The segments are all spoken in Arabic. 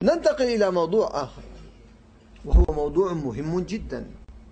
ننتقل إلى موضوع آخر، وهو موضوع مهم جدا.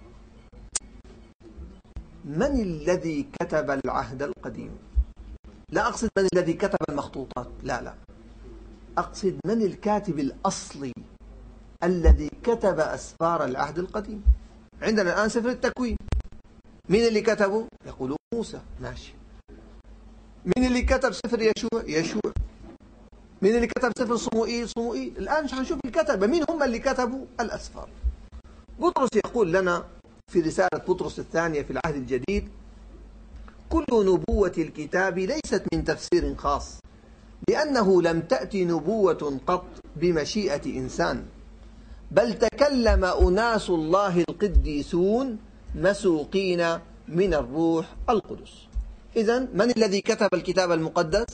من الذي كتب العهد القديم؟ لا أقصد من الذي كتب المخطوطات، لا، أقصد من الكاتب الأصلي الذي كتب أسفار العهد القديم. عندنا الآن سفر التكوين، مين اللي كتبه؟ يقولون موسى، ماشي. مين اللي كتب سفر يشوع؟ يشوع. مين اللي كتب سفر صموئيل؟ صموئيل. الآن هنشوف الكتبة، مين هم اللي كتبوا الأسفار. بطرس يقول لنا في رسالة بطرس الثانية في العهد الجديد: كل نبوة الكتاب ليست من تفسير خاص، لأنه لم تأتي نبوة قط بمشيئة إنسان، بل تكلم أناس الله القديسون مسوقين من الروح القدس. إذن من الذي كتب الكتاب المقدس؟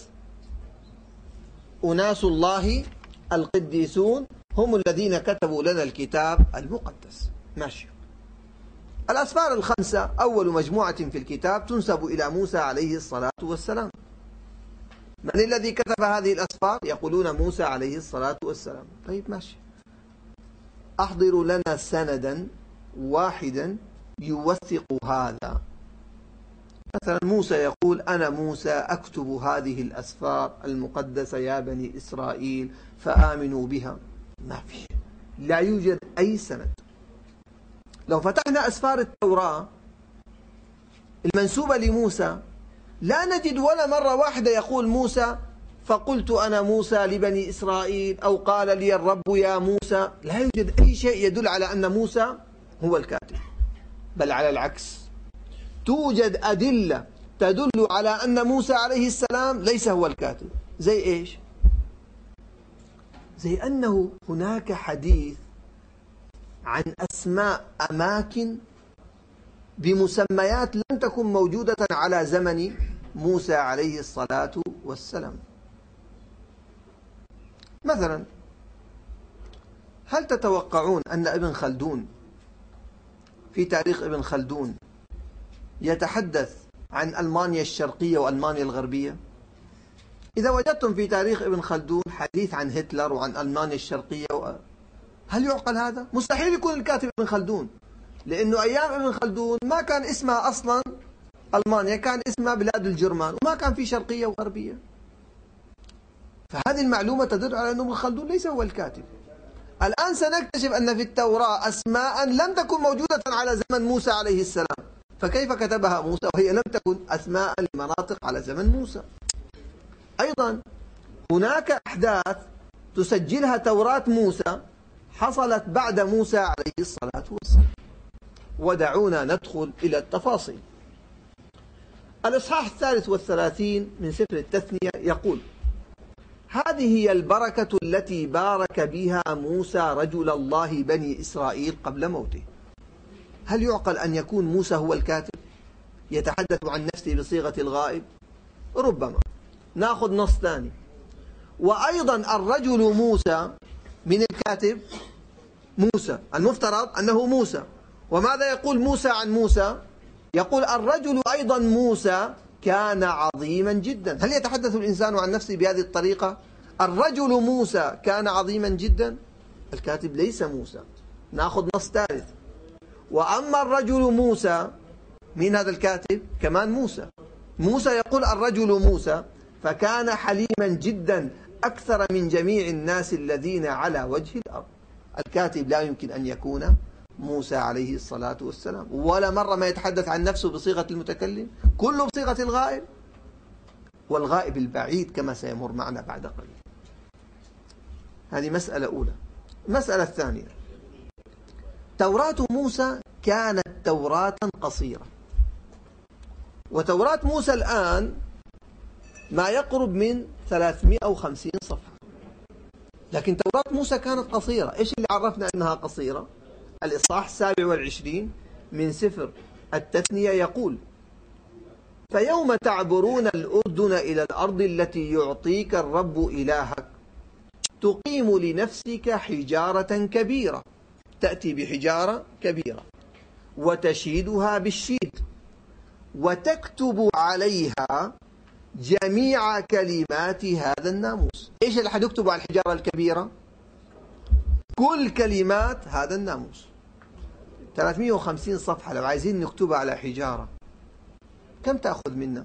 أناس الله القديسون هم الذين كتبوا لنا الكتاب المقدس. ماشي. الأسفار الخمسة أول مجموعة في الكتاب تنسب إلى موسى عليه الصلاة والسلام. من الذي كتب هذه الأسفار؟ يقولون موسى عليه الصلاة والسلام. طيب ماشي، أحضروا لنا سندا واحدا يوثق هذا. مثلا موسى يقول: أنا موسى أكتب هذه الأسفار المقدسة يا بني إسرائيل فآمنوا بها. ما في، لا يوجد أي سند. لو فتحنا أسفار التوراة المنسوبة لموسى لا نجد ولا مرة واحدة يقول موسى فقلت أنا موسى لبني إسرائيل، أو قال لي الرب يا موسى. لا يوجد أي شيء يدل على أن موسى هو الكاتب، بل على العكس، توجد أدلة تدل على أن موسى عليه السلام ليس هو الكاتب. زي إيش؟ زي أنه هناك حديث عن أسماء أماكن بمسميات لم تكن موجودة على زمن موسى عليه الصلاة والسلام. مثلا، هل تتوقعون أن ابن خلدون في تاريخ ابن خلدون يتحدث عن ألمانيا الشرقية وألمانيا الغربية؟ إذا وجدتم في تاريخ ابن خلدون حديث عن هتلر وعن ألمانيا الشرقية هل يعقل هذا؟ مستحيل يكون الكاتب ابن خلدون، لأنه أيام ابن خلدون ما كان اسمها أصلا ألمانيا، كان اسمها بلاد الجرمان، وما كان في شرقية وغربية. فهذه المعلومة تدل على أن ابن خلدون ليس هو الكاتب. الآن سنكتشف أن في التوراة أسماء لم تكن موجودة على زمن موسى عليه السلام، فكيف كتبها موسى وهي لم تكن أسماء لمناطق على زمن موسى؟ أيضا هناك أحداث تسجلها توراة موسى حصلت بعد موسى عليه الصلاة والسلام، ودعونا ندخل إلى التفاصيل. الإصحاح 33 من سفر التثنية يقول: هذه هي البركة التي بارك بها موسى رجل الله بني إسرائيل قبل موته. هل يعقل أن يكون موسى هو الكاتب يتحدث عن نفسه بصيغة الغائب؟ ربما. نأخذ نص ثاني: وأيضا الرجل موسى، من الكاتب؟ موسى، المفترض أنه موسى. وماذا يقول موسى عن موسى؟ يقول الرجل أيضا موسى كان عظيما جدا. هل يتحدث الإنسان عن نفسه بهذه الطريقة؟ الرجل موسى كان عظيما جدا. الكاتب ليس موسى. نأخذ نص ثالث: وأما الرجل موسى، من هذا الكاتب؟ كمان موسى. موسى يقول الرجل موسى فكان حليما جدا أكثر من جميع الناس الذين على وجه الأرض. الكاتب لا يمكن أن يكون موسى عليه الصلاة والسلام، ولا مرة ما يتحدث عن نفسه بصيغة المتكلم، كله بصيغة الغائب، والغائب البعيد كما سيمر معنا بعد قليل. هذه مسألة أولى. المسألة الثانية: توراة موسى كانت توراة قصيرة، وتوراة موسى الآن ما يقرب من 350 صفحة، لكن توراة موسى كانت قصيرة. إيش اللي عرفنا أنها قصيرة؟ الإصحاح 27 من سفر التثنية يقول: فيوم تعبرون الأردن إلى الأرض التي يعطيك الرب إلهك تقيم لنفسك حجارة كبيرة، تأتي بحجارة كبيرة وتشيدها بالشيد وتكتب عليها جميع كلمات هذا الناموس. إيش اللي حتكتب على الحجارة الكبيرة؟ كل كلمات هذا الناموس. 350 صفحة لو عايزين نكتبها على حجارة كم تأخذ منا؟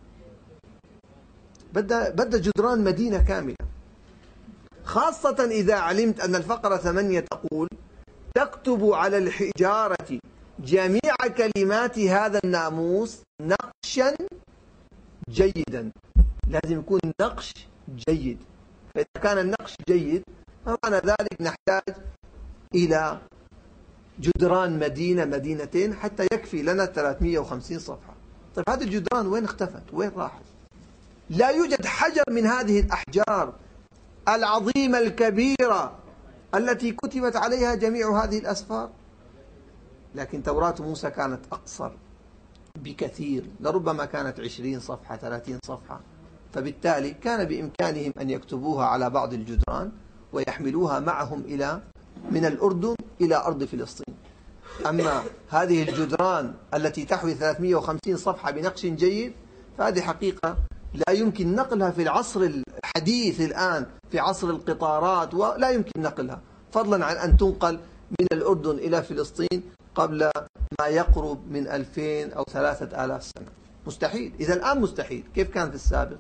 بدها جدران مدينة كاملة، خاصة إذا علمت أن الفقرة 8 تقول تكتب على الحجارة جميع كلمات هذا الناموس نقشا جيدا. لازم يكون نقش جيد، فإذا كان النقش جيد فمعنى ذلك نحتاج إلى جدران مدينتين حتى يكفي لنا 350 صفحة. طيب هذه الجدران وين اختفت؟ وين راحت؟ لا يوجد حجر من هذه الأحجار العظيمة الكبيرة التي كتبت عليها جميع هذه الأسفار. لكن توراة موسى كانت أقصر بكثير، لربما كانت 20 صفحة 30 صفحة، فبالتالي كان بإمكانهم أن يكتبوها على بعض الجدران ويحملوها معهم من الأردن إلى أرض فلسطين. أما هذه الجدران التي تحوي 350 صفحة بنقش جيد فهذه حقيقة لا يمكن نقلها في العصر الحديث الآن، في عصر القطارات، ولا يمكن نقلها، فضلا عن أن تنقل من الأردن إلى فلسطين قبل ما يقرب من 2000 أو 3000 سنة. مستحيل. إذا الآن مستحيل، كيف كان في السابق؟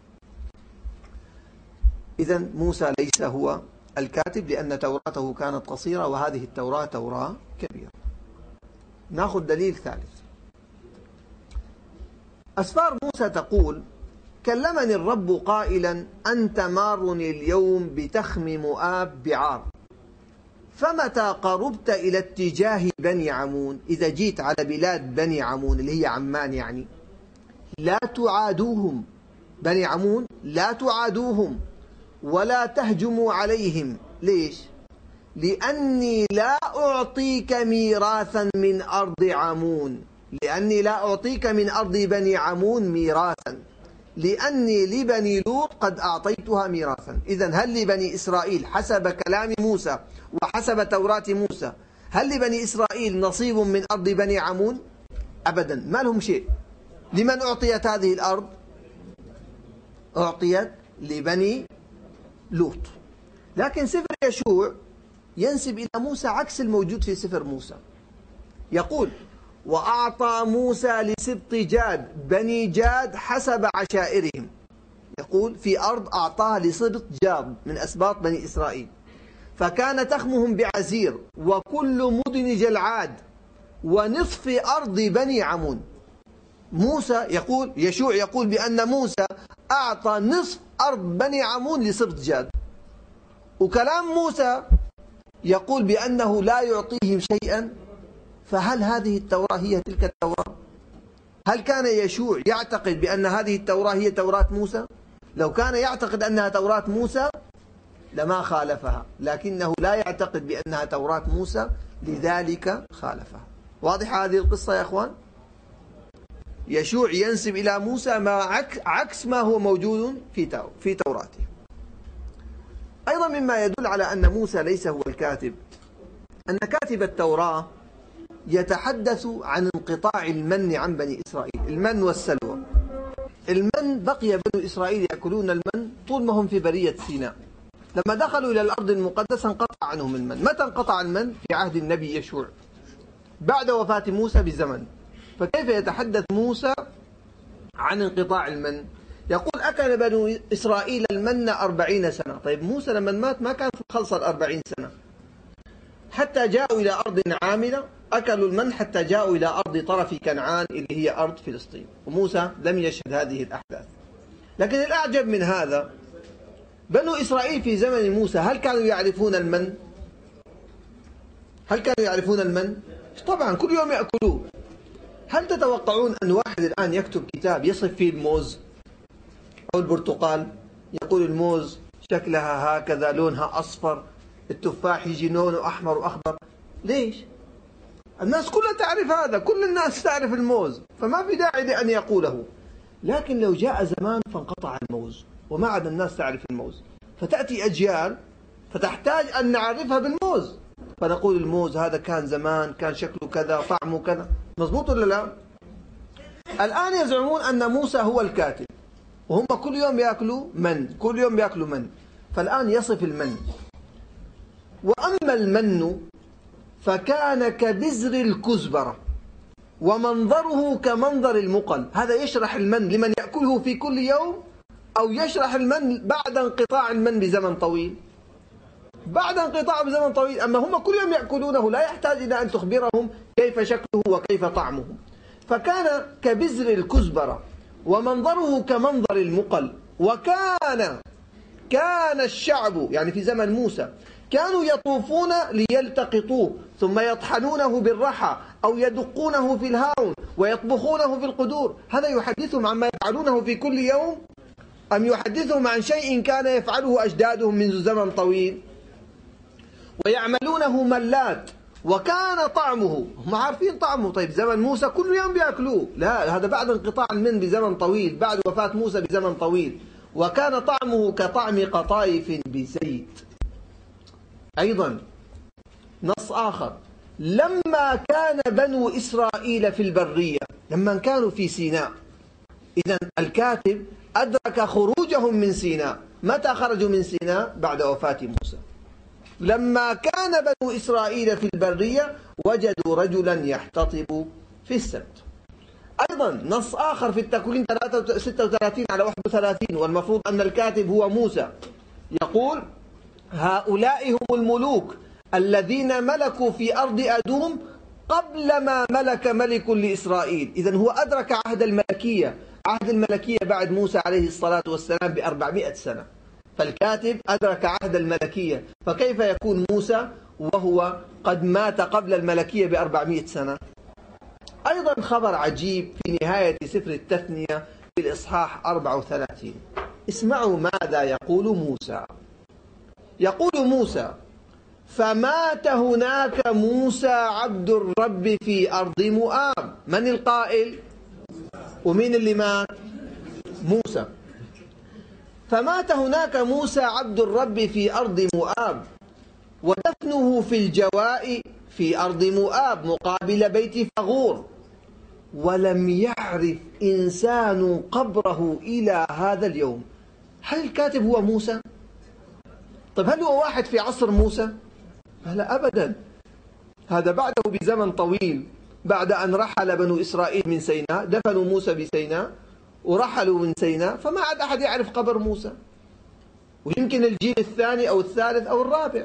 إذا موسى ليس هو الكاتب لأن توراته كانت قصيرة وهذه التوراة توراة كبيرة. نأخذ دليل ثالث. أسفار موسى تقول: كلمني الرب قائلا أنت مار اليوم بتخم مؤاب بعار، فمتى قربت إلى اتجاه بني عمون، إذا جيت على بلاد بني عمون اللي هي عمان يعني، لا تعادوهم، بني عمون لا تعادوهم ولا تهجموا عليهم. ليش؟ لأني لا أعطيك ميراثا من أرض عمون، لأني لا أعطيك من أرض بني عمون ميراثا، لأني لبني لوط قد أعطيتها ميراثا. إذن هل لبني إسرائيل حسب كلام موسى وحسب توراة موسى هل لبني إسرائيل نصيب من أرض بني عمون؟ أبدا، ما لهم شيء. لمن أعطيت هذه الأرض؟ أعطيت لبني لوط. لكن سفر يشوع ينسب إلى موسى عكس الموجود في سفر موسى. يقول: وأعطى موسى لسبط جاد بني جاد حسب عشائرهم. يقول في أرض أعطاها لسبط جاد من أسباط بني إسرائيل، فكان تخمهم بعزير وكل مدن جلعاد ونصف أرض بني عمون. موسى يقول، يشوع يقول بأن موسى أعطى نصف أرض بني عمون لسبط جاد، وكلام موسى يقول بأنه لا يعطيهم شيئا. فهل هذه التوراة هي تلك التوراة؟ هل كان يشوع يعتقد بأن هذه التوراة هي توراة موسى؟ لو كان يعتقد أنها توراة موسى لما خالفها، لكنه لا يعتقد بأنها توراة موسى لذلك خالفها. واضحة هذه القصة يا أخوان؟ يشوع ينسب إلى موسى عكس ما هو موجود في توراته. أيضا مما يدل على أن موسى ليس هو الكاتب أن كاتب التوراة يتحدث عن انقطاع المن عن بني إسرائيل، المن والسلوى. المن بقي بني إسرائيل يأكلون المن طول ما هم في برية سيناء. لما دخلوا إلى الأرض المقدسة انقطع عنهم المن. متى انقطع المن؟ في عهد النبي يشوع بعد وفاة موسى بزمن. فكيف يتحدث موسى عن انقطاع المن؟ يقول: أكل بنو إسرائيل المن 40 سنة. طيب موسى لما مات ما كان خلص 40 سنة، حتى جاءوا إلى أرض عاملة أكلوا المن حتى جاءوا إلى أرض طرف كنعان اللي هي أرض فلسطين، وموسى لم يشهد هذه الأحداث. لكن الأعجب من هذا بنو إسرائيل في زمن موسى هل كانوا يعرفون المن؟ هل كانوا يعرفون المن؟ طبعا كل يوم يأكلوه. هل تتوقعون أن واحد الآن يكتب كتاب يصف فيه الموز أو البرتقال، يقول الموز شكلها هكذا لونها أصفر، التفاح يجي لونه أحمر وأخضر؟ ليش؟ الناس كلها تعرف هذا، كل الناس تعرف الموز، فما في داعي لأن يقوله. لكن لو جاء زمان فانقطع الموز وما عاد الناس تعرف الموز، فتأتي أجيال فتحتاج أن نعرفها بالموز، فنقول الموز هذا كان زمان كان شكله كذا طعمه كذا. مضبوط ولا لا؟ الآن يزعمون أن موسى هو الكاتب وهم كل يوم يأكلوا من، كل يوم يأكلوا من. فالآن يصف المن وأما المن فكان كبزر الكزبرة ومنظره كمنظر المقل. هذا يشرح المن لمن يأكله في كل يوم، أو يشرح المن بعد انقطاع المن بزمن طويل؟ بعد انقطاع بزمن طويل. أما هم كل يوم يأكلونه، لا يحتاج إلى أن تخبرهم كيف شكله وكيف طعمه. فكان كبزر الكزبرة ومنظره كمنظر المقل. كان الشعب، يعني في زمن موسى، كانوا يطوفون ليلتقطوه ثم يطحنونه بالرحى أو يدقونه في الهاون ويطبخونه في القدور. هذا يحدثهم عما يفعلونه في كل يوم، أم يحدثهم عن شيء كان يفعله أجدادهم منذ زمن طويل؟ ويعملونه ملات وكان طعمه، هم عارفين طعمه. طيب زمن موسى كل يوم بيأكلوه؟ لا، هذا بعد انقطاع المن بزمن طويل، بعد وفاة موسى بزمن طويل. وكان طعمه كطعم قطايف بزيت. أيضا نص آخر: لما كان بنو إسرائيل في البرية، لما كانوا في سيناء. إذن الكاتب أدرك خروجهم من سيناء. متى خرجوا من سيناء؟ بعد وفاة موسى. لما كان بنو إسرائيل في البرية وجدوا رجلا يحتطب في السبت. أيضا نص آخر في التكوين 36 على 31، والمفروض أن الكاتب هو موسى، يقول: هؤلاء هم الملوك الذين ملكوا في أرض أدوم قبل ما ملك ملك لإسرائيل. إذن هو أدرك عهد الملكية. عهد الملكية بعد موسى عليه الصلاة والسلام ب400 سنة، فالكاتب أدرك عهد الملكية، فكيف يكون موسى وهو قد مات قبل الملكية ب400 سنة؟ أيضا خبر عجيب في نهاية سفر التثنية في الإصحاح 34. اسمعوا ماذا يقول موسى. يقول موسى: فمات هناك موسى عبد الرب في أرض مؤاب. من القائل؟ ومين اللي مات؟ موسى. فمات هناك موسى عبد الرب في أرض مؤاب، ودفنه في الجواء في أرض مؤاب مقابل بيت فغور، ولم يعرف إنسان قبره إلى هذا اليوم. هل الكاتب هو موسى؟ طيب هل هو واحد في عصر موسى؟ لا أبدا، هذا بعده بزمن طويل. بعد أن رحل بنو إسرائيل من سيناء، دفنوا موسى بسيناء ورحلوا من سيناء، فما عاد أحد يعرف قبر موسى، ويمكن الجيل الثاني أو الثالث أو الرابع.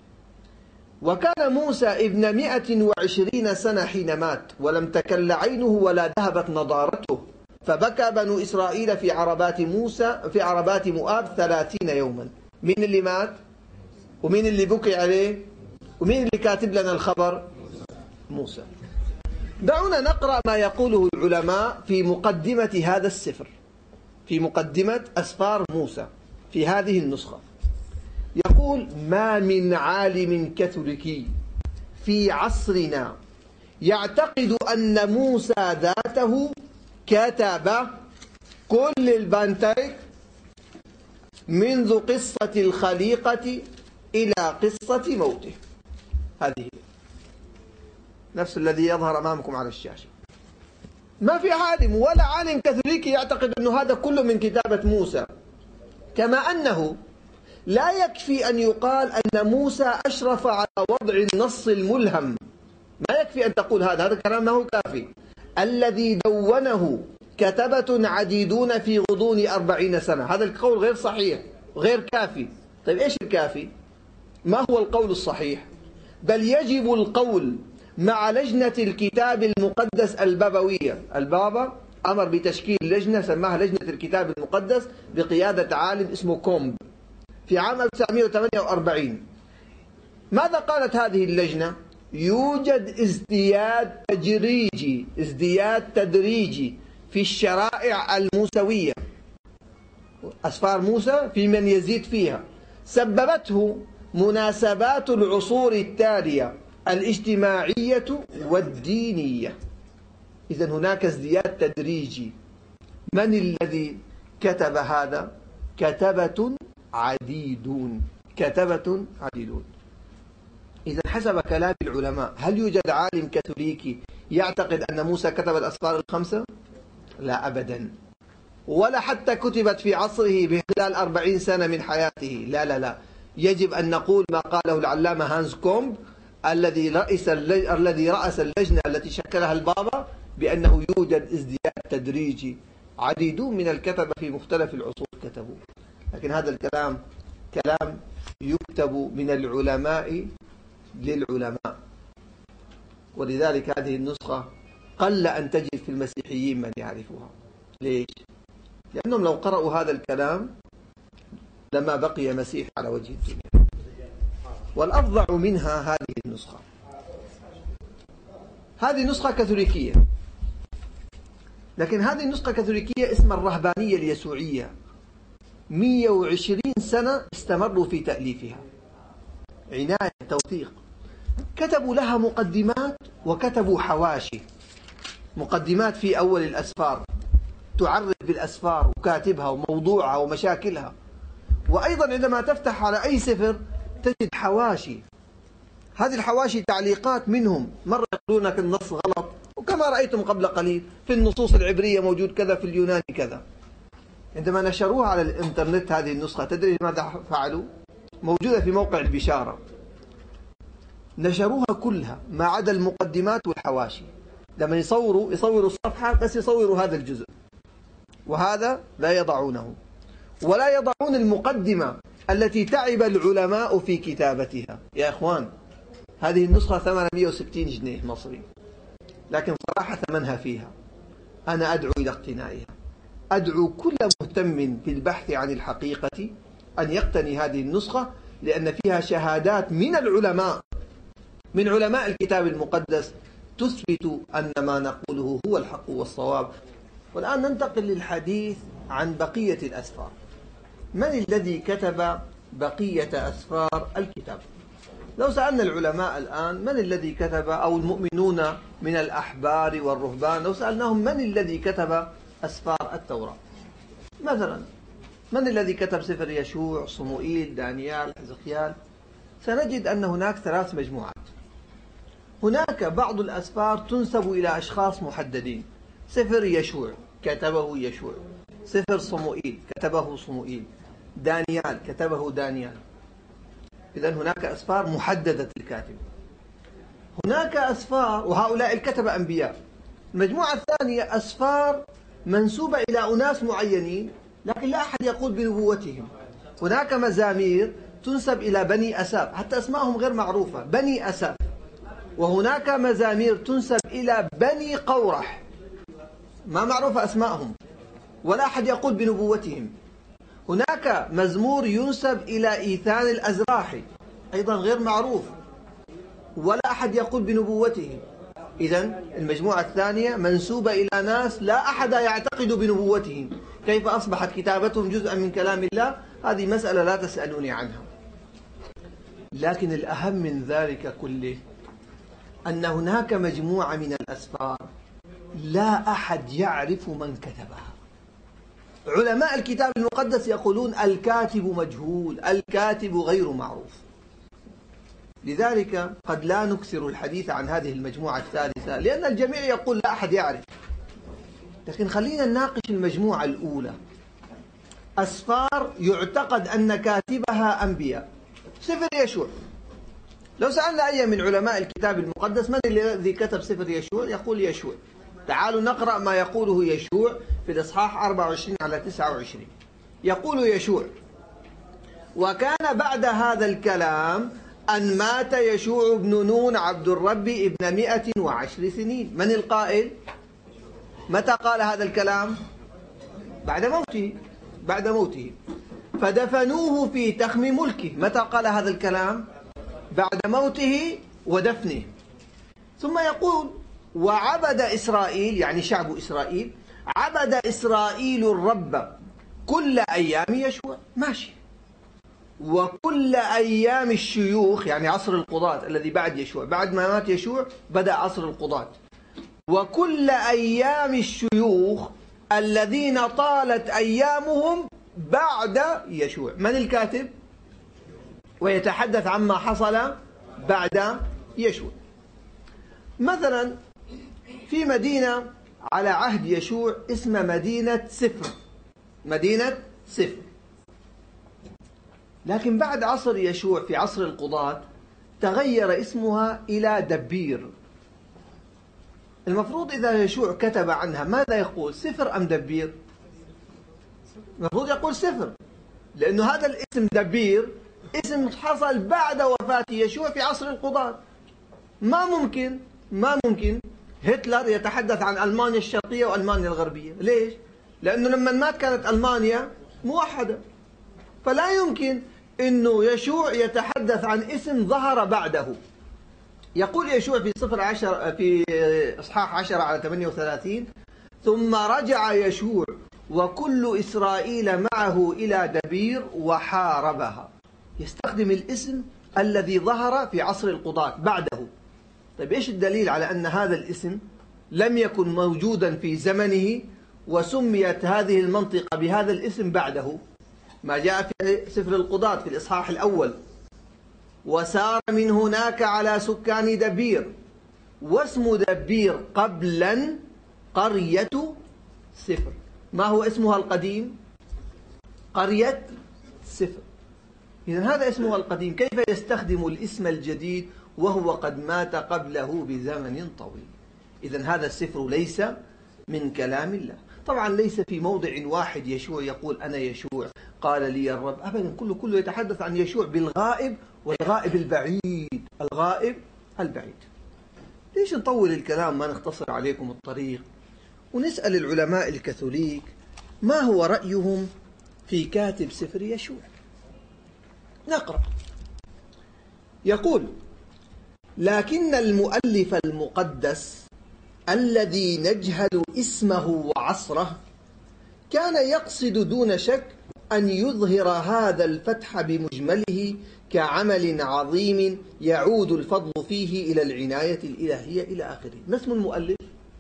وكان موسى ابن 120 سنة حين مات، ولم تكل عينه ولا ذهبت نضارته، فبكى بنو إسرائيل في عربات مؤاب 30 يوما. مين اللي مات؟ ومين اللي بكي عليه؟ ومين اللي كاتب لنا الخبر؟ موسى. دعونا نقرأ ما يقوله العلماء في مقدمة هذا السفر، في مقدمة أسفار موسى في هذه النسخة. يقول: ما من عالم كاثوليكي في عصرنا يعتقد أن موسى ذاته كتب كل البنترك منذ قصة الخليقة إلى قصة موته. هذه نفس الذي يظهر أمامكم على الشاشة. ما في عالم ولا عالم كاثوليكي يعتقد أن هذا كله من كتابة موسى. كما أنه لا يكفي أن يقال أن موسى أشرف على وضع النص الملهم. ما يكفي أن تقول هذا كلام ما هو كافي. الذي دونه كتبة عديدون في غضون 40 سنة. هذا القول غير صحيح، غير كافي. طيب إيش الكافي؟ ما هو القول الصحيح؟ بل يجب القول مع لجنة الكتاب المقدس البابوية. البابا أمر بتشكيل لجنة سماها لجنة الكتاب المقدس بقيادة عالم اسمه كومب في عام 1948. ماذا قالت هذه اللجنة؟ يوجد ازدياد تدريجي في الشرائع الموسوية، أسفار موسى في من يزيد فيها، سببته مناسبات العصور التالية الاجتماعية والدينية. إذن هناك ازدياد تدريجي. من الذي كتب هذا؟ كتبة عديدون. إذن حسب كلام العلماء، هل يوجد عالم كاثوليكي يعتقد أن موسى كتب الأسفار الخمسة؟ لا أبدا، ولا حتى كتبت في عصره بخلال 40 سنة من حياته. لا لا لا، يجب أن نقول ما قاله العلامة هانز كومب الذي رأس اللجنة التي شكلها البابا، بأنه يوجد ازدياد تدريجي. عديدون من الكتبة في مختلف العصور كتبوا، لكن هذا الكلام كلام يكتب من العلماء للعلماء. ولذلك هذه النسخة قل أن تجد في المسيحيين من يعرفها. ليش؟ لأنهم لو قرأوا هذا الكلام لما بقي مسيح على وجه الدنيا. والأفظع منها هذه النسخة. هذه نسخة كاثوليكية، لكن هذه النسخة كاثوليكية اسمها الرهبانية اليسوعية. 120 سنة استمروا في تأليفها، عناية، توثيق. كتبوا لها مقدمات وكتبوا حواشي. مقدمات في أول الأسفار تعرف بالأسفار وكاتبها وموضوعها ومشاكلها. وأيضا عندما تفتح على أي سفر تجد حواشي. هذه الحواشي تعليقات منهم، مرة يقولون لك النص غلط، وكما رأيتم قبل قليل في النصوص العبرية موجود كذا، في اليوناني كذا. عندما نشروها على الإنترنت هذه النسخة، تدري ماذا فعلوا؟ موجودة في موقع البشارة. نشروها كلها ما عدا المقدمات والحواشي. لما يصوروا الصفحة بس يصوروا هذا الجزء، وهذا لا يضعونه، ولا يضعون المقدمة التي تعب العلماء في كتابتها. يا إخوان، هذه النسخة 860 جنيه مصري، لكن صراحة ثمنها فيها. أنا أدعو إلى اقتنائها. أدعو كل مهتم في البحث عن الحقيقة أن يقتني هذه النسخة، لأن فيها شهادات من العلماء، من علماء الكتاب المقدس، تثبت أن ما نقوله هو الحق والصواب. والآن ننتقل للحديث عن بقية الأسفار. من الذي كتب بقية أسفار الكتاب؟ لو سألنا العلماء الآن من الذي كتب، أو المؤمنون من الأحبار والرهبان، لو سألناهم من الذي كتب أسفار التوراة، مثلا من الذي كتب سفر يشوع، صموئيل، دانيال، حزقيال، سنجد أن هناك 3 مجموعات. هناك بعض الأسفار تنسب إلى أشخاص محددين. سفر يشوع كتبه يشوع، سفر صموئيل كتبه صموئيل، دانيال كتبه دانيال. إذن هناك أسفار محددة الكاتب. هناك أسفار، وهؤلاء الكتبة أنبياء. المجموعة الثانية أسفار منسوبة إلى أناس معينين، لكن لا أحد يقول بنبوتهم. هناك مزامير تنسب إلى بني أساف، حتى أسمائهم غير معروفة، بني أساف. وهناك مزامير تنسب إلى بني قورح، ما معروفة أسمائهم ولا أحد يقول بنبوتهم. هناك مزمور ينسب إلى إيثان الأزراحي، أيضا غير معروف ولا أحد يقول بنبوته. إذن المجموعة الثانية منسوبة إلى ناس لا أحد يعتقد بنبوتهم. كيف أصبحت كتابتهم جزءا من كلام الله؟ هذه مسألة لا تسألوني عنها. لكن الأهم من ذلك كله أن هناك مجموعة من الأسفار لا أحد يعرف من كتبها. علماء الكتاب المقدس يقولون الكاتب مجهول، الكاتب غير معروف. لذلك قد لا نكثر الحديث عن هذه المجموعة الثالثة، لأن الجميع يقول لا أحد يعرف. لكن خلينا نناقش المجموعة الأولى، أسفار يعتقد أن كاتبها أنبياء. سفر يشوع، لو سألنا أي من علماء الكتاب المقدس من الذي كتب سفر يشوع، يقول يشوع. تعالوا نقرأ ما يقوله يشوع في الإصحاح 24 على 29. يقول يشوع: وكان بعد هذا الكلام أن مات يشوع بن نون عبد الرب ابن 110 سنين. من القائل؟ متى قال هذا الكلام؟ بعد موته. فدفنوه في تخم ملكه. متى قال هذا الكلام؟ بعد موته ودفنه. ثم يقول: وعبد إسرائيل، يعني شعب إسرائيل، عبد إسرائيل الرب كل أيام يشوع. ماشي. وكل أيام الشيوخ، يعني عصر القضاة الذي بعد يشوع، بعد ما مات يشوع بدأ عصر القضاة. وكل أيام الشيوخ الذين طالت أيامهم بعد يشوع. من الكاتب؟ ويتحدث عما حصل بعد يشوع. مثلا في مدينة على عهد يشوع اسمها مدينة سفر. مدينة سفر. لكن بعد عصر يشوع في عصر القضاة تغير اسمها إلى دبير. المفروض إذا يشوع كتب عنها ماذا يقول؟ سفر أم دبير؟ المفروض يقول سفر، لأنه هذا الاسم دبير اسم حصل بعد وفاة يشوع في عصر القضاة. ما ممكن هتلر يتحدث عن ألمانيا الشرقية وألمانيا الغربية. ليش؟ لأنه لما مات كانت ألمانيا موحدة، فلا يمكن أنه يشوع يتحدث عن اسم ظهر بعده. يقول يشوع في في إصحاح 10 على 38: ثم رجع يشوع وكل إسرائيل معه إلى دبير وحاربها. يستخدم الاسم الذي ظهر في عصر القضاة بعده. طيب إيش الدليل على أن هذا الاسم لم يكن موجودا في زمنه وسميت هذه المنطقة بهذا الاسم بعده؟ ما جاء في سفر القضاة في الإصحاح الأول: وسار من هناك على سكان دبير، واسم دبير قبلا قرية سفر. ما هو اسمها القديم؟ قرية سفر. إذن هذا اسمها القديم. كيف يستخدم الاسم الجديد وهو قد مات قبله بزمن طويل؟ إذن هذا السفر ليس من كلام الله. طبعا ليس في موضع واحد يشوع يقول أنا يشوع قال لي الرب، أبدا، كله يتحدث عن يشوع بالغائب والغائب البعيد، الغائب البعيد. ليش نطول الكلام ما نختصر عليكم الطريق ونسأل العلماء الكاثوليك ما هو رأيهم في كاتب سفر يشوع؟ نقرأ. يقول: لكن المؤلف المقدس الذي نجهل اسمه وعصره كان يقصد دون شك أن يظهر هذا الفتح بمجمله كعمل عظيم يعود الفضل فيه إلى العناية الإلهية إلى آخره. ما اسم المؤلف؟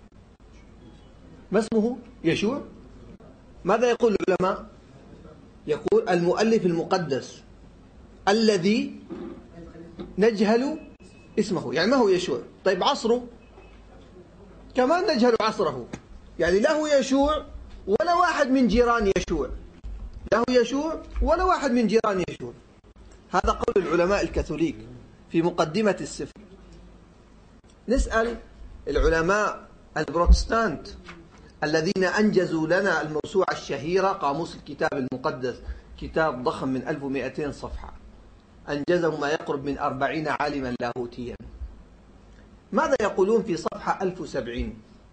ما اسمه؟ يشوع. ماذا يقول العلماء؟ يقول المؤلف المقدس الذي نجهل اسمه، يعني ما هو يشوع. طيب عصره كمان نجهل عصره، يعني له يشوع ولا واحد من جيران يشوع، له يشوع ولا واحد من جيران يشوع. هذا قول العلماء الكاثوليك في مقدمة السفر. نسأل العلماء البروتستانت الذين أنجزوا لنا الموسوعة الشهيرة قاموس الكتاب المقدس، كتاب ضخم من 1200 صفحة، أنجزه ما يقرب من 40 عالما لاهوتيا. ماذا يقولون في صفحة 1070؟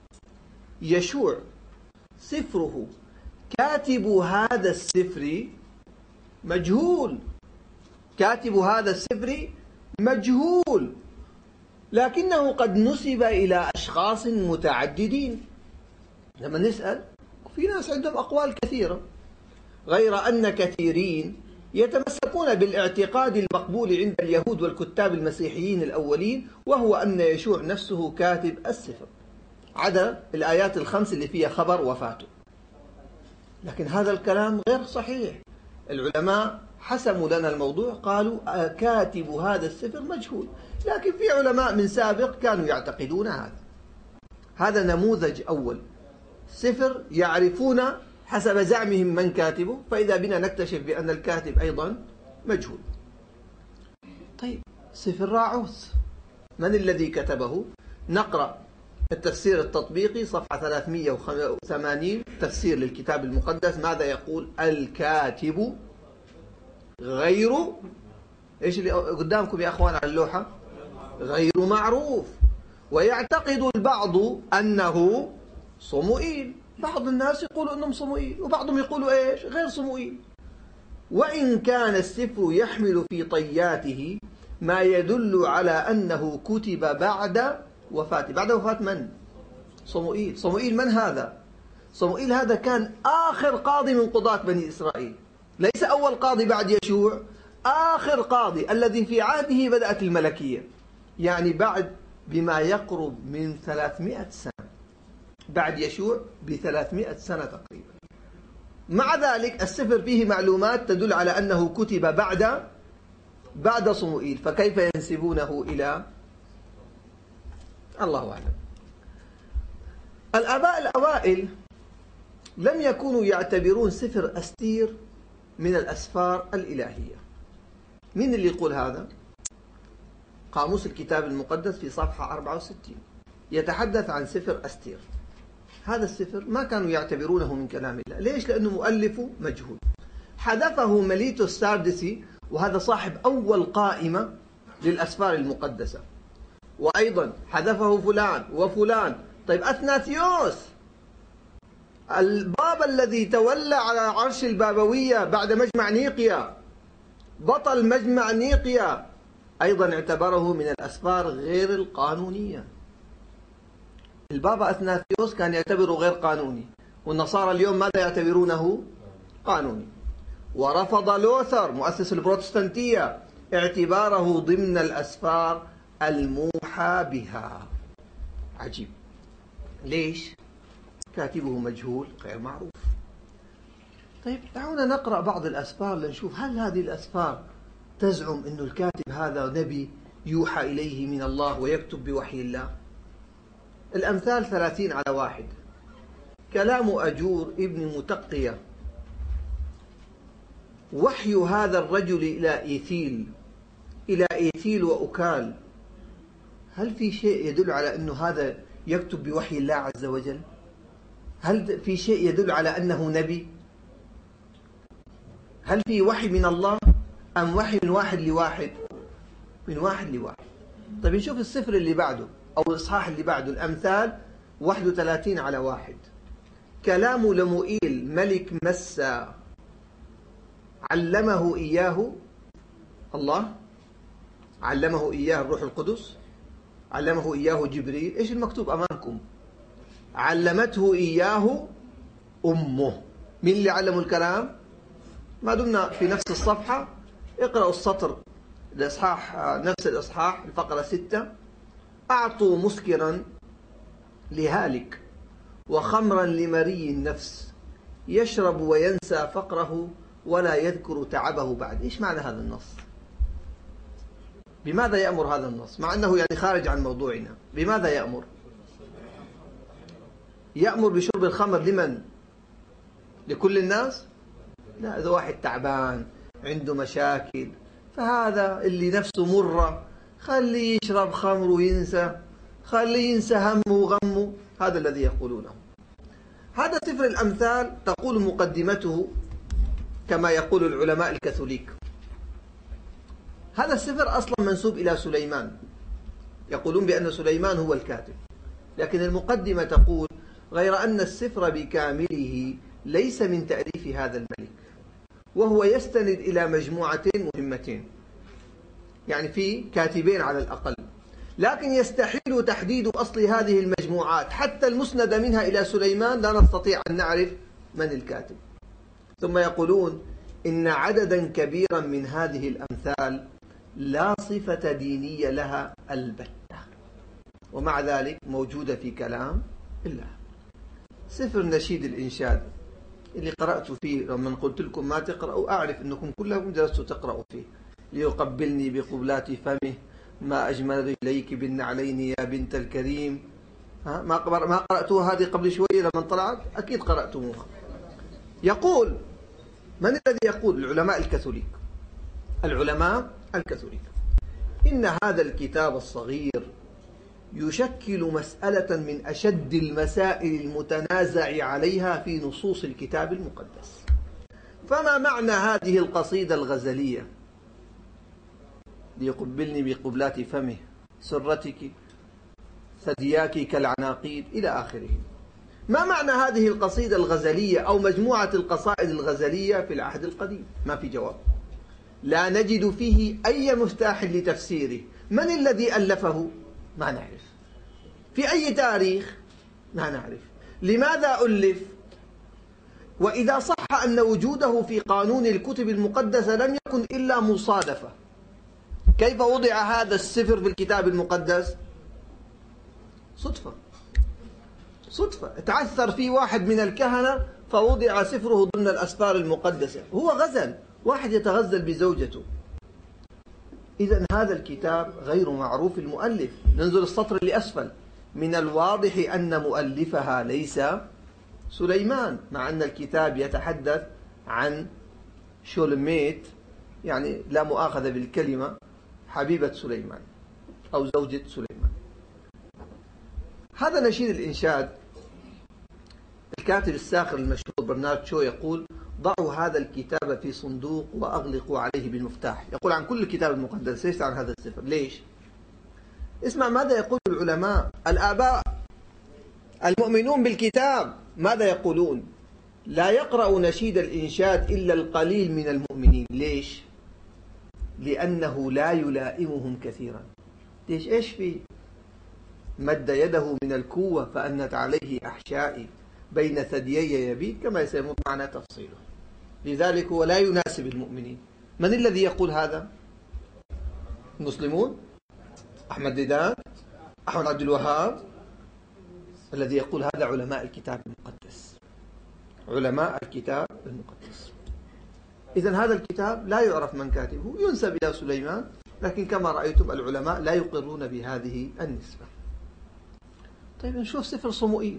يشوع سفره كاتب هذا السفر مجهول، كاتب هذا السفر مجهول، لكنه قد نسب إلى أشخاص متعددين. لما نسأل في ناس عندهم أقوال كثيرة، غير أن كثيرين يتمسكون بالاعتقاد المقبول عند اليهود والكتاب المسيحيين الأولين، وهو أن يشوع نفسه كاتب السفر، عدا الآيات الخمس اللي فيها خبر وفاته. لكن هذا الكلام غير صحيح. العلماء حسموا لنا الموضوع، قالوا كاتب هذا السفر مجهول، لكن في علماء من سابق كانوا يعتقدون هذا. هذا نموذج أول، سفر يعرفون حسب زعمهم من كاتبه، فإذا بنا نكتشف بأن الكاتب أيضا مجهول. طيب سفر راعوث من الذي كتبه؟ نقرأ التفسير التطبيقي صفحة 380 تفسير للكتاب المقدس. ماذا يقول؟ الكاتب غير، إيش اللي قدامكم يا أخوان على اللوحة؟ غير معروف، ويعتقد البعض أنه صموئيل. بعض الناس يقولوا أنهم صموئيل، وبعضهم يقولوا إيش؟ غير صموئيل. وإن كان السفر يحمل في طياته ما يدل على أنه كتب بعد وفاته. بعد وفاة من؟ صموئيل. صموئيل من هذا؟ صموئيل هذا كان آخر قاضي من قضاة بني إسرائيل، ليس أول قاضي بعد يشوع، آخر قاضي الذي في عهده بدأت الملكية، يعني بعد بما يقرب من 300 سنة، بعد يشوع ب300 سنة تقريبا. مع ذلك السفر فيه معلومات تدل على أنه كتب بعد صموئيل، فكيف ينسبونه إلى؟ الله أعلم. الآباء الأوائل لم يكونوا يعتبرون سفر أستير من الأسفار الإلهية، مين اللي يقول هذا؟ قاموس الكتاب المقدس في صفحة 64 يتحدث عن سفر أستير. هذا السفر ما كانوا يعتبرونه من كلام الله. ليش؟ لأنه مؤلفه مجهول. حذفه مليتو الساردسي، وهذا صاحب أول قائمة للأسفار المقدسة، وأيضا حذفه فلان وفلان. طيب أثناسيوس البابا الذي تولى على عرش البابوية بعد مجمع نيقيا، بطل مجمع نيقيا، أيضا اعتبره من الأسفار غير القانونية. البابا أثناسيوس كان يعتبره غير قانوني، والنصارى اليوم ماذا يعتبرونه؟ قانوني. ورفض لوثر مؤسس البروتستانتية اعتباره ضمن الأسفار الموحى بها. عجيب. ليش؟ كاتبه مجهول غير معروف. طيب دعونا نقرأ بعض الأسفار لنشوف هل هذه الأسفار تزعم أن الكاتب هذا نبي يوحى إليه من الله ويكتب بوحي الله. الأمثال 30:1. كلام أجور ابن متقية: وحي هذا الرجل إلى إيثيل وأكال. هل في شيء يدل على أنه هذا يكتب بوحي الله عز وجل؟ هل في شيء يدل على أنه نبي؟ هل في وحي من الله أم وحي من واحد لواحد؟ من واحد لواحد. طيب نشوف السفر اللي بعده أو الإصحاح اللي بعده، الأمثال 31:1. كلام لموئيل ملك مسا: علمه إياه الله، علمه إياه الروح القدس، علمه إياه جبريل. إيش المكتوب أمامكم؟ علمته إياه أمه. من اللي علموا الكلام؟ ما دمنا في نفس الصفحة اقرأوا السطر الإصحاح، نفس الإصحاح الفقرة 6: أعطوا مسكرا لهالك وخمرا لمري النفس، يشرب وينسى فقره ولا يذكر تعبه بعد. إيش معنى هذا النص؟ بماذا يأمر هذا النص؟ مع أنه يعني خارج عن موضوعنا. بماذا يأمر؟ يأمر بشرب الخمر لمن؟ لكل الناس؟ لا، إذا واحد تعبان عنده مشاكل فهذا اللي نفسه مرة خليه يشرب خمر وينسى، خليه ينسى همه وغمه. هذا الذي يقولونه. هذا سفر الأمثال تقول مقدمته كما يقول العلماء الكاثوليك. هذا السفر أصلا منسوب إلى سليمان، يقولون بأن سليمان هو الكاتب، لكن المقدمة تقول: غير أن السفر بكامله ليس من تأليف هذا الملك، وهو يستند إلى مجموعتين مهمتين، يعني في كاتبين على الأقل، لكن يستحيل تحديد أصل هذه المجموعات حتى المسند منها إلى سليمان لا نستطيع أن نعرف من الكاتب. ثم يقولون إن عددا كبيرا من هذه الأمثال لا صفة دينية لها البتة، ومع ذلك موجودة في كلام الله. سفر نشيد الإنشاد اللي قرأت فيه لما قلت لكم ما تقرأوا، أعرف أنكم كلكم جلستوا تقرأوا فيه: ليقبلني بقبلات فمه، ما أجمل رجليك بالنعلين يا بنت الكريم. ما قرأتوها هذه قبل شوية لما طلعت؟ أكيد قرأتموها. يقول من الذي يقول؟ العلماء الكاثوليك. العلماء الكاثوليك إن هذا الكتاب الصغير يشكل مسألة من أشد المسائل المتنازع عليها في نصوص الكتاب المقدس. فما معنى هذه القصيدة الغزلية: ليقبلني بقبلات فمه، سرتك، ثدياك كالعناقيد، إلى آخره؟ ما معنى هذه القصيدة الغزلية أو مجموعة القصائد الغزلية في العهد القديم؟ ما في جواب. لا نجد فيه أي مفتاح لتفسيره. من الذي ألفه؟ ما نعرف. في أي تاريخ؟ ما نعرف. لماذا ألف؟ وإذا صح أن وجوده في قانون الكتب المقدسة لم يكن إلا مصادفة، كيف وضع هذا السفر في الكتاب المقدس؟ صدفة. صدفة. تعثر فيه واحد من الكهنة فوضع سفره ضمن الأسفار المقدسة. هو غزل، واحد يتغزل بزوجته. إذن هذا الكتاب غير معروف المؤلف. ننظر السطر اللي أسفل: من الواضح أن مؤلفها ليس سليمان، مع أن الكتاب يتحدث عن شولميت يعني لا مؤاخذة بالكلمة، حبيبة سليمان أو زوجة سليمان. هذا نشيد الإنشاد. الكاتب الساخر المشهور برنارد شو يقول: ضعوا هذا الكتاب في صندوق وأغلقوا عليه بالمفتاح. يقول عن كل الكتاب المقدس، ليس عن هذا السفر. ليش؟ اسمع ماذا يقول العلماء، الآباء المؤمنون بالكتاب ماذا يقولون؟ لا يقرأ نشيد الإنشاد إلا القليل من المؤمنين. ليش؟ لأنه لا يلائمهم كثيرا. ليش؟ إيش فيه؟ مد يده من الكوة فأنت عليه أحشائي، بين ثديي يبيت، كما يسمون معنى تفصيله. لذلك هو لا يناسب المؤمنين. من الذي يقول هذا؟ المسلمون؟ أحمد ديدان؟ أحمد عبد الوهاب؟ الذي يقول هذا علماء الكتاب المقدس، علماء الكتاب المقدس. إذن هذا الكتاب لا يعرف من كاتبه، ينسب إلى سليمان، لكن كما رأيتم العلماء لا يقرون بهذه النسبة. طيب نشوف سفر صموئيل.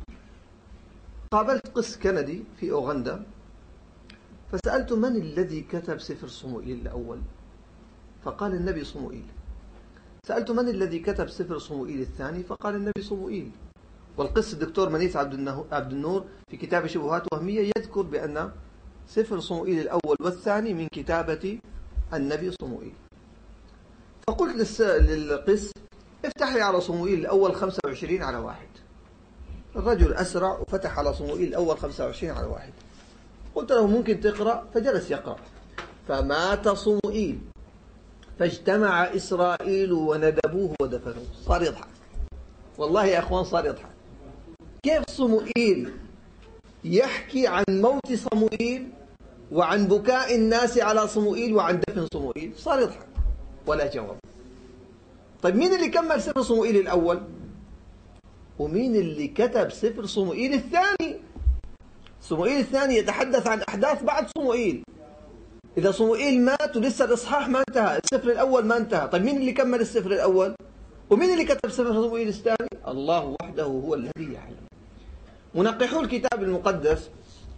قابلت قس كندي في أوغندا، فسألت من الذي كتب سفر صموئيل الأول؟ فقال النبي صموئيل. سألت من الذي كتب سفر صموئيل الثاني؟ فقال النبي صموئيل. والقس الدكتور منيس عبد النور في كتاب شبهات وهمية يذكر بأن سفر صموئيل الأول والثاني من كتابة النبي صموئيل. فقلت للقس: افتح لي على صموئيل الأول 25/1. الرجل أسرع وفتح على صموئيل الأول 25/1. قلت له: ممكن تقرأ؟ فجلس يقرأ. فمات صموئيل فاجتمع إسرائيل وندبوه ودفنوه. صار يضحك، والله يا أخوان صار يضحك. كيف صموئيل يحكي عن موت صموئيل وعن بكاء الناس على صموئيل وعن دفن صموئيل؟ صار يضحك ولا جواب. طيب مين اللي كمل سفر صموئيل الأول؟ ومين اللي كتب سفر صموئيل الثاني؟ صموئيل الثاني يتحدث عن أحداث بعد صموئيل. إذا صموئيل مات ولسه الإصحاح ما انتهى، السفر الأول ما انتهى، طيب مين اللي كمل السفر الأول؟ ومين اللي كتب سفر صموئيل الثاني؟ الله وحده هو الذي يعلم. منقحو الكتاب المقدس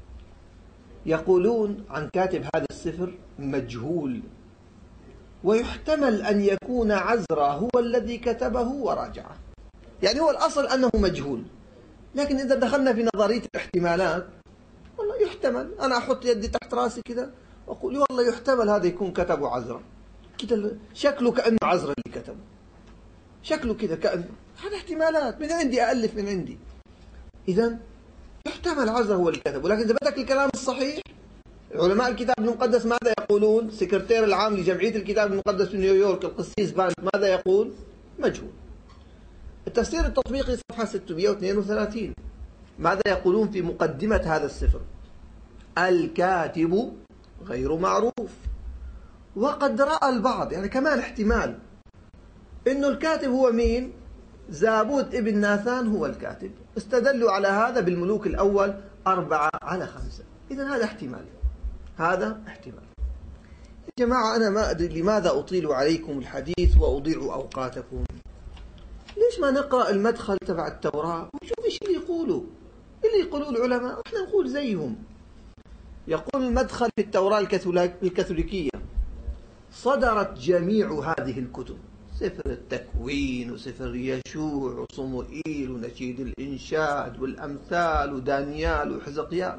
يقولون عن كاتب هذا السفر مجهول، ويحتمل أن يكون عزرا هو الذي كتبه وراجعه. يعني هو الأصل أنه مجهول، لكن إذا دخلنا في نظرية الاحتمالات، والله يحتمل. أنا أحط يدي تحت راسي كده وأقول والله يحتمل هذا يكون كتبه عزرا، كده شكله كأنه عزرا اللي كتبه، شكله كده كأنه. هذا احتمالات من عندي، أألف من عندي. إذا يحتمل عزرا هو اللي كتبه، لكن إذا بدك الكلام الصحيح، علماء الكتاب المقدس ماذا يقولون؟ سكرتير العام لجمعية الكتاب المقدس في نيويورك القسيس بانت ماذا يقول؟ مجهول. التفسير التطبيقي صفحة 632 ماذا يقولون في مقدمة هذا السفر؟ الكاتب غير معروف. وقد رأى البعض، يعني كمان احتمال إنه الكاتب هو مين؟ زابود ابن ناثان هو الكاتب. استدلوا على هذا بالملوك الأول 4/5. إذن هذا احتمال، هذا احتمال. يا جماعة أنا ما أدري لماذا أطيل عليكم الحديث وأضيع أوقاتكم. ليش ما نقرأ المدخل تبع التوراة ونشوف إيش اللي يقولوا؟ اللي يقولوا العلماء إحنا نقول زيهم. يقول المدخل في التوراة الكاثوليكية: صدرت جميع هذه الكتب، سفر التكوين وسفر يشوع وصموئيل ونشيد الإنشاد والأمثال ودانيال وحزقيال،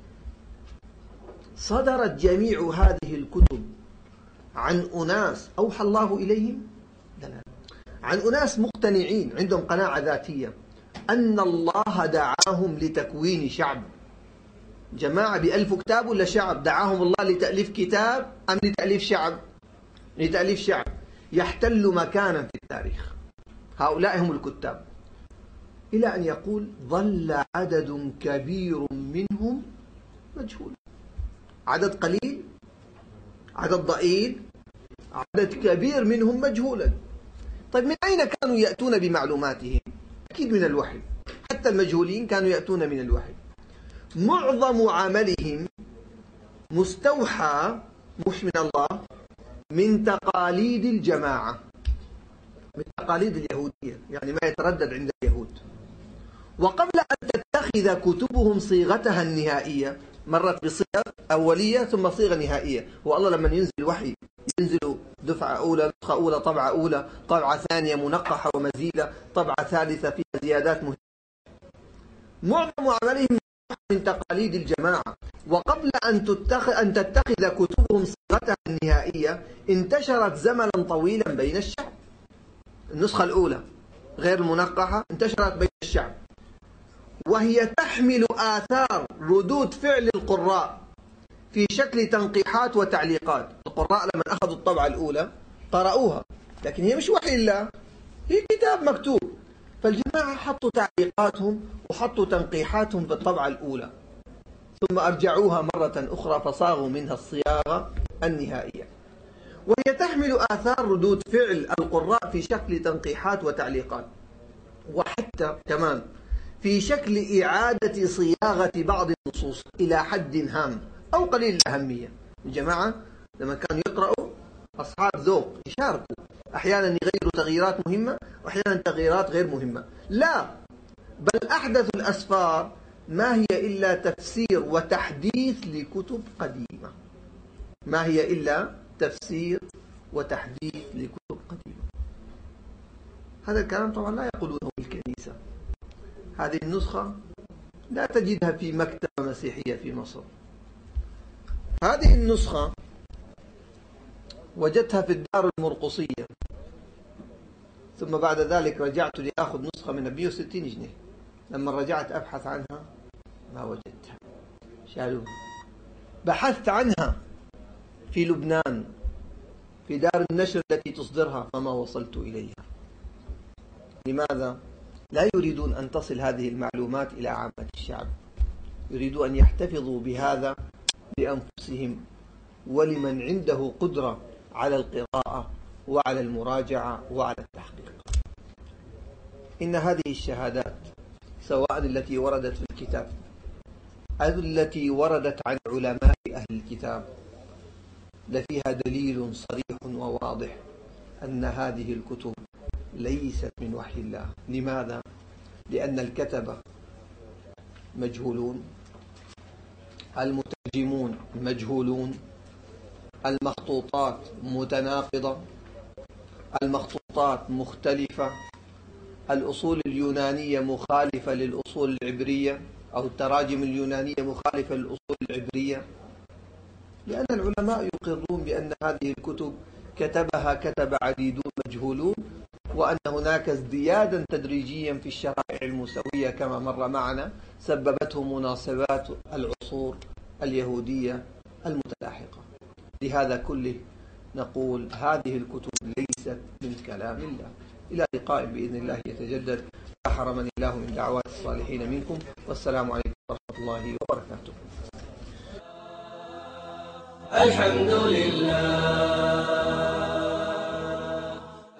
صدرت جميع هذه الكتب عن أناس أوحى الله إليهم، لا، عن أناس مقتنعين عندهم قناعة ذاتية أن الله دعاهم لتكوين شعب. جماعة بألف كتاب ولا شعب؟ دعاهم الله لتأليف كتاب أم لتأليف شعب؟ لتأليف شعب يحتل مكانا في التاريخ. هؤلاء هم الكتاب. إلى أن يقول: ظل عدد كبير منهم مجهول. عدد قليل، عدد ضئيل، عدد كبير منهم مجهولا. طيب من أين كانوا يأتون بمعلوماتهم؟ أكيد من الوحي. حتى المجهولين كانوا يأتون من الوحي. معظم عملهم مستوحى مش من الله، من تقاليد الجماعة، من تقاليد اليهودية، يعني ما يتردد عند اليهود. وقبل أن تتخذ كتبهم صيغتها النهائية، مرت بصيغ أولية ثم صيغة نهائية. والله لما ينزل الوحي ينزل دفعة أولى، نسخة أولى، طبعة أولى، طبعة ثانية منقحة ومزيدة، طبعة ثالثة فيها زيادات مهمة. معظم عملهم من تقاليد الجماعة، وقبل أن تتخذ كتبهم صيغتها النهائية انتشرت زمنا طويلا بين الشعب. النسخة الأولى غير المنقحة انتشرت بين الشعب، وهي تحمل آثار ردود فعل القراء في شكل تنقيحات وتعليقات. القراء لما أخذوا الطبعة الأولى قرأوها، لكن هي مش وحي الله، هي كتاب مكتوب، فالجماعة حطوا تعليقاتهم وحطوا تنقيحاتهم في الطبعة الأولى، ثم أرجعوها مرة أخرى فصاغوا منها الصياغة النهائية، وهي تحمل آثار ردود فعل القراء في شكل تنقيحات وتعليقات، وحتى كمان في شكل إعادة صياغة بعض النصوص إلى حد هام أو قليل الأهمية. الجماعة لما كانوا يقرأوا أصحاب ذوق يشاركوا، أحيانا يغيروا تغييرات مهمة وأحيانا تغييرات غير مهمة. لا، بل أحدث الأسفار ما هي إلا تفسير وتحديث لكتب قديمة، ما هي إلا تفسير وتحديث لكتب قديمة. هذا الكلام طبعا لا يقولونه بالكنيسة. هذه النسخة لا تجدها في مكتبة مسيحية في مصر. هذه النسخة وجدتها في الدار المرقصية، ثم بعد ذلك رجعت لأخذ نسخة من 160 جنيه. لما رجعت أبحث عنها ما وجدتها، شالوها. بحثت عنها في لبنان في دار النشر التي تصدرها فما وصلت إليها. لماذا؟ لا يريدون أن تصل هذه المعلومات إلى عامة الشعب، يريدون أن يحتفظوا بهذا لأنفسهم ولمن عنده قدرة على القراءة وعلى المراجعة وعلى التحقيق. إن هذه الشهادات سواء التي وردت في الكتاب أو التي وردت عن علماء أهل الكتاب لفيها دليل صريح وواضح أن هذه الكتب ليست من وحي الله. لماذا؟ لأن الكتبة مجهولون، المترجمون مجهولون، المخطوطات متناقضة، المخطوطات مختلفة، الأصول اليونانية مخالفة للأصول العبرية، أو التراجم اليونانية مخالفة للأصول العبرية، لأن العلماء يقرون بأن هذه الكتب كتب عديدون مجهولون، وأن هناك ازديادا تدريجيا في الشرائع الموسوية كما مر معنا سببته مناسبات العصور اليهودية المتلاحقة. لهذا كله نقول هذه الكتب ليست من كلام الله. إلى لقاء بإذن الله يتجدد. لا حرمني الله من دعوات الصالحين منكم، والسلام عليكم ورحمة الله وبركاته. الحمد لله.